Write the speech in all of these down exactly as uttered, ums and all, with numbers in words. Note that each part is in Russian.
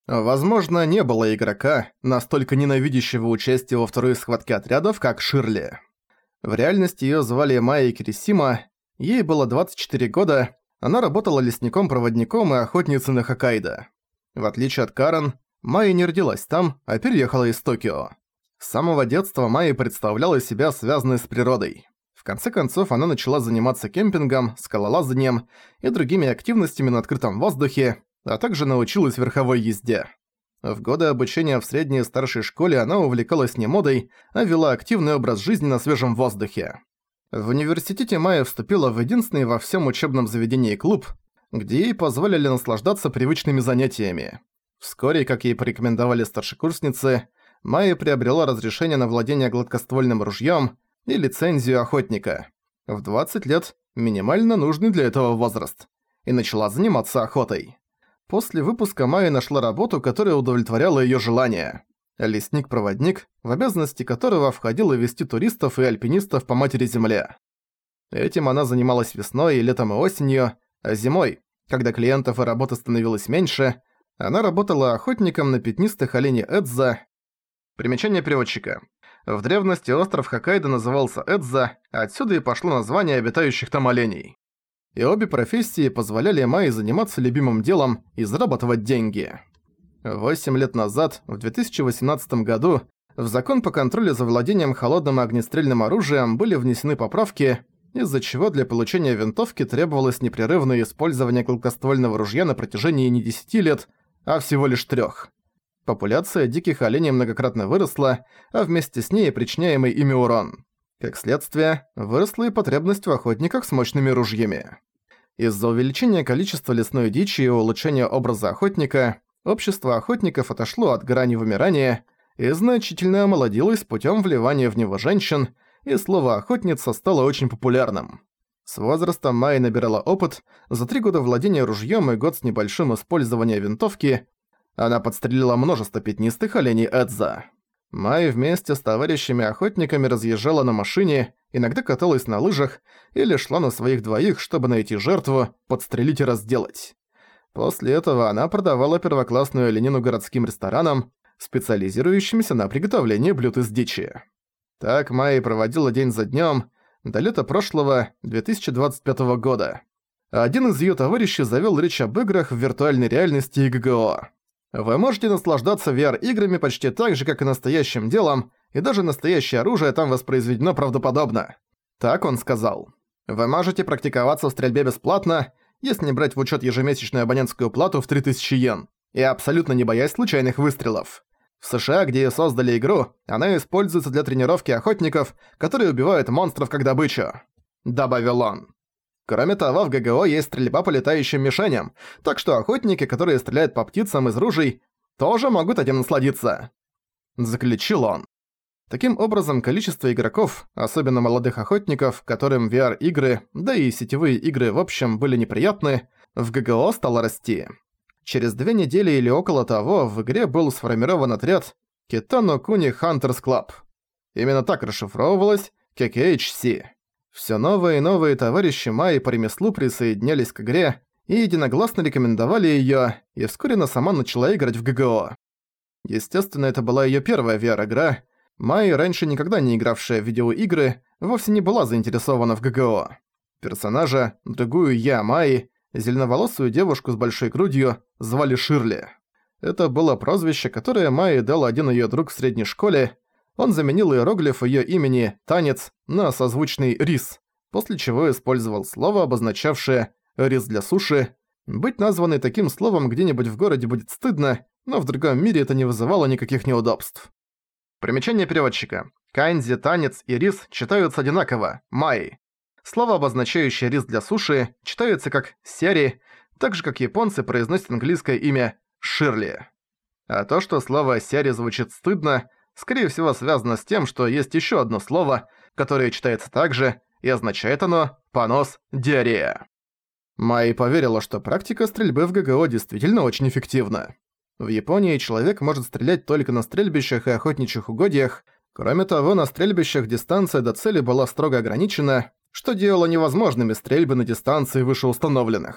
Возможно, не было игрока, настолько ненавидящего участие во второй схватке отрядов, как Ширли. В реальности её звали Майя Кирисима, ей было двадцать четыре года, она работала лесником-проводником и охотницей на Хоккайдо. В отличие от Карен, Майя не родилась там, а переехала из Токио. С самого детства Майя представляла себя связанной с природой. В конце концов, она начала заниматься кемпингом, скалолазанием и другими активностями на открытом воздухе, а также научилась верховой езде. В годы обучения в средней и старшей школе она увлекалась не модой, а вела активный образ жизни на свежем воздухе. В университете Майя вступила в единственный во всем учебном заведении клуб, где ей позволили наслаждаться привычными занятиями. Вскоре, как ей порекомендовали старшекурсницы, Майя приобрела разрешение на владение гладкоствольным ружьем и лицензию охотника. В двадцать лет – минимально нужный для этого возраст. И начала заниматься охотой. После выпуска Майя нашла работу, которая удовлетворяла её желания. Лесник-проводник, в обязанности которого входило вести туристов и альпинистов по Матери-Земле. Этим она занималась весной, летом и осенью, а зимой, когда клиентов и работы становилось меньше, она работала охотником на пятнистых оленей Эдза. Примечание переводчика. В древности остров Хоккайдо назывался Эдза, а отсюда и пошло название обитающих там оленей. И обе профессии позволяли Майе заниматься любимым делом и зарабатывать деньги. Восемь лет назад, в две тысячи восемнадцатом году, в закон по контролю за владением холодным и огнестрельным оружием были внесены поправки, из-за чего для получения винтовки требовалось непрерывное использование гладкоствольного ружья на протяжении не десяти лет, а всего лишь трёх. Популяция диких оленей многократно выросла, а вместе с ней и причиняемый ими урон. Как следствие, выросла и потребность в охотниках с мощными ружьями. Из-за увеличения количества лесной дичи и улучшения образа охотника, общество охотников отошло от грани вымирания и значительно омолодилось путем вливания в него женщин, и слово «охотница» стало очень популярным. С возрастом Майя набирала опыт, за три года владения ружьем и год с небольшим использования винтовки она подстрелила множество пятнистых оленей Эдза. Майя вместе с товарищами-охотниками разъезжала на машине, иногда каталась на лыжах или шла на своих двоих, чтобы найти жертву, подстрелить и разделать. После этого она продавала первоклассную оленину городским ресторанам, специализирующимся на приготовлении блюд из дичи. Так Майя проводила день за днём до лета прошлого, две тысячи двадцать пятого года. Один из её товарищей завёл речь об играх в виртуальной реальности и ГГО. Вы можете наслаждаться ви ар-играми почти так же, как и настоящим делом, и даже настоящее оружие там воспроизведено правдоподобно. Так он сказал. Вы можете практиковаться в стрельбе бесплатно, если не брать в учёт ежемесячную абонентскую плату в три тысячи йен, и абсолютно не боясь случайных выстрелов. В США, где создали игру, она используется для тренировки охотников, которые убивают монстров как добычу. Добавил он. Кроме того, в ГГО есть стрельба по летающим мишеням, так что охотники, которые стреляют по птицам из ружей, тоже могут этим насладиться. Заключил он. Таким образом, количество игроков, особенно молодых охотников, которым ви ар-игры, да и сетевые игры в общем были неприятны, в ГГО стало расти. Через две недели или около того в игре был сформирован отряд Kitano Kuni Hunters Club. Именно так расшифровывалось кей кей эйч си. Все новые и новые товарищи Майи по ремеслу присоединялись к игре и единогласно рекомендовали её, и вскоре она сама начала играть в ГГО. Естественно, это была её первая ви ар-игра. Майя, раньше никогда не игравшая в видеоигры, вовсе не была заинтересована в ГГО. Персонажа, другую я Майи, зеленоволосую девушку с большой грудью, звали Ширли. Это было прозвище, которое Майе дал один её друг в средней школе. Он заменил иероглиф её имени «Танец» на созвучный «Рис», после чего использовал слово, обозначавшее «рис для суши». Быть названной таким словом где-нибудь в городе будет стыдно, но в другом мире это не вызывало никаких неудобств. Примечание переводчика. Канзи, танец и рис читаются одинаково – «май». Слово, обозначающее рис для суши, читается как «сяри», так же как японцы произносят английское имя «Ширли». А то, что слово «сяри» звучит стыдно, скорее всего связано с тем, что есть ещё одно слово, которое читается так же, и означает оно «понос, диарея». Майи поверила, что практика стрельбы в ГГО действительно очень эффективна. В Японии человек может стрелять только на стрельбищах и охотничьих угодьях. Кроме того, на стрельбищах дистанция до цели была строго ограничена, что делало невозможными стрельбы на дистанции вышеустановленных.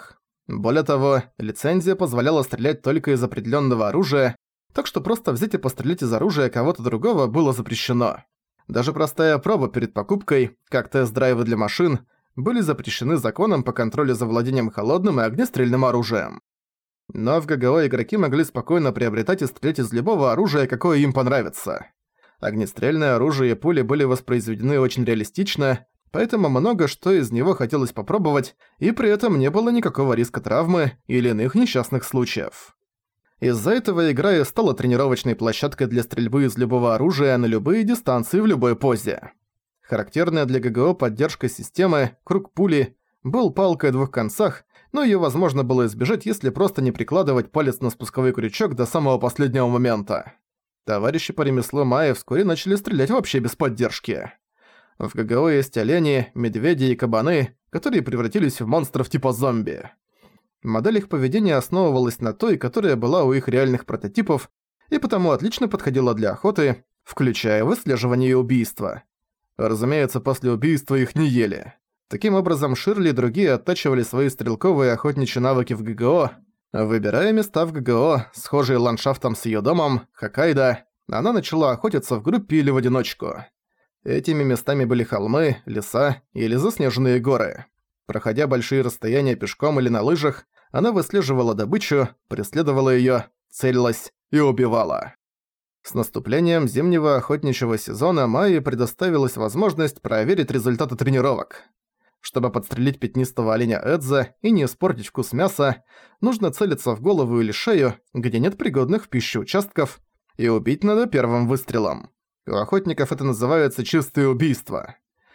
Более того, лицензия позволяла стрелять только из определенного оружия, так что просто взять и пострелять из оружия кого-то другого было запрещено. Даже простая проба перед покупкой, как тест-драйвы для машин, были запрещены законом по контролю за владением холодным и огнестрельным оружием. Но в ГГО игроки могли спокойно приобретать и стрелять из любого оружия, какое им понравится. Огнестрельное оружие и пули были воспроизведены очень реалистично, поэтому много что из него хотелось попробовать, и при этом не было никакого риска травмы или иных несчастных случаев. Из-за этого игра и стала тренировочной площадкой для стрельбы из любого оружия на любые дистанции в любой позе. Характерная для ГГО поддержка системы «Круг пули» был палкой о двух концах, но её возможно было избежать, если просто не прикладывать палец на спусковой крючок до самого последнего момента. Товарищи по ремеслу Майи вскоре начали стрелять вообще без поддержки. В ГГО есть олени, медведи и кабаны, которые превратились в монстров типа зомби. Модель их поведения основывалась на той, которая была у их реальных прототипов, и потому отлично подходила для охоты, включая выслеживание и убийство. Разумеется, после убийства их не ели. Таким образом, Ширли и другие оттачивали свои стрелковые и охотничьи навыки в ГГО. Выбирая места в ГГО, схожие ландшафтом с её домом, Хоккайдо, она начала охотиться в группе или в одиночку. Этими местами были холмы, леса или заснеженные горы. Проходя большие расстояния пешком или на лыжах, она выслеживала добычу, преследовала её, целилась и убивала. С наступлением зимнего охотничьего сезона Майе предоставилась возможность проверить результаты тренировок. Чтобы подстрелить пятнистого оленя Эдза и не испортить вкус мяса, нужно целиться в голову или шею, где нет пригодных в пищу участков, и убить надо первым выстрелом. У охотников это называется чистое убийство.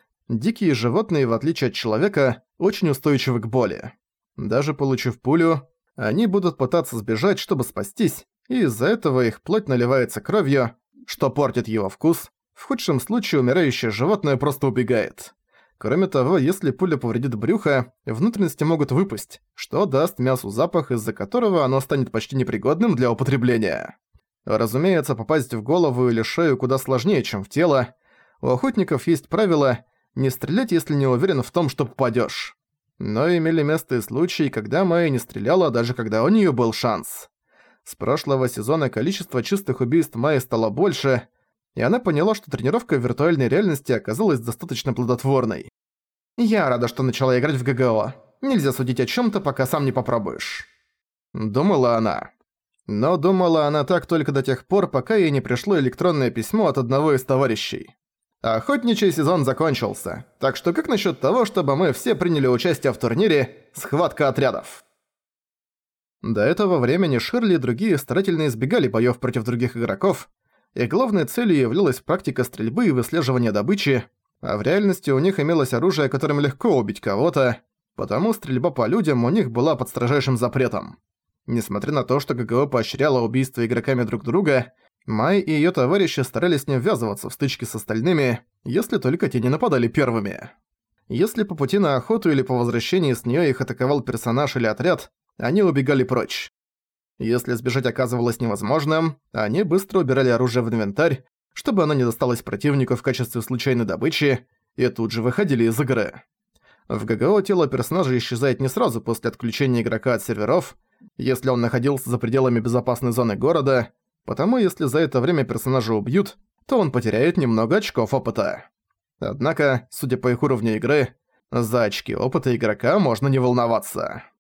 Дикие животные, в отличие от человека, очень устойчивы к боли. Даже получив пулю, они будут пытаться сбежать, чтобы спастись, и из-за этого их плоть наливается кровью, что портит его вкус. В худшем случае умирающее животное просто убегает. Кроме того, если пуля повредит брюхо, внутренности могут выпасть, что даст мясу запах, из-за которого оно станет почти непригодным для употребления. Разумеется, попасть в голову или шею куда сложнее, чем в тело. У охотников есть правило «не стрелять, если не уверен в том, что попадёшь». Но имели место и случаи, когда Майя не стреляла, даже когда у неё был шанс. С прошлого сезона количество чистых убийств Майи стало больше, и она поняла, что тренировка в виртуальной реальности оказалась достаточно плодотворной. «Я рада, что начала играть в ГГО. Нельзя судить о чём-то, пока сам не попробуешь», — думала она. Но думала она так только до тех пор, пока ей не пришло электронное письмо от одного из товарищей. Охотничий сезон закончился, так что как насчет того, чтобы мы все приняли участие в турнире «Схватка отрядов»? До этого времени Ширли и другие старательно избегали боёв против других игроков, и главной целью являлась практика стрельбы и выслеживания добычи, а в реальности у них имелось оружие, которым легко убить кого-то, потому стрельба по людям у них была под строжайшим запретом. Несмотря на то, что ГГО поощряло убийство игроками друг друга, Май и её товарищи старались не ввязываться в стычки с остальными, если только те не нападали первыми. Если по пути на охоту или по возвращении с неё их атаковал персонаж или отряд, они убегали прочь. Если сбежать оказывалось невозможным, они быстро убирали оружие в инвентарь, чтобы оно не досталось противнику в качестве случайной добычи, и тут же выходили из игры. В ГГО тело персонажа исчезает не сразу после отключения игрока от серверов, если он находился за пределами безопасной зоны города, потому если за это время персонажа убьют, то он потеряет немного очков опыта. Однако, судя по их уровню игры, за очки опыта игрока можно не волноваться.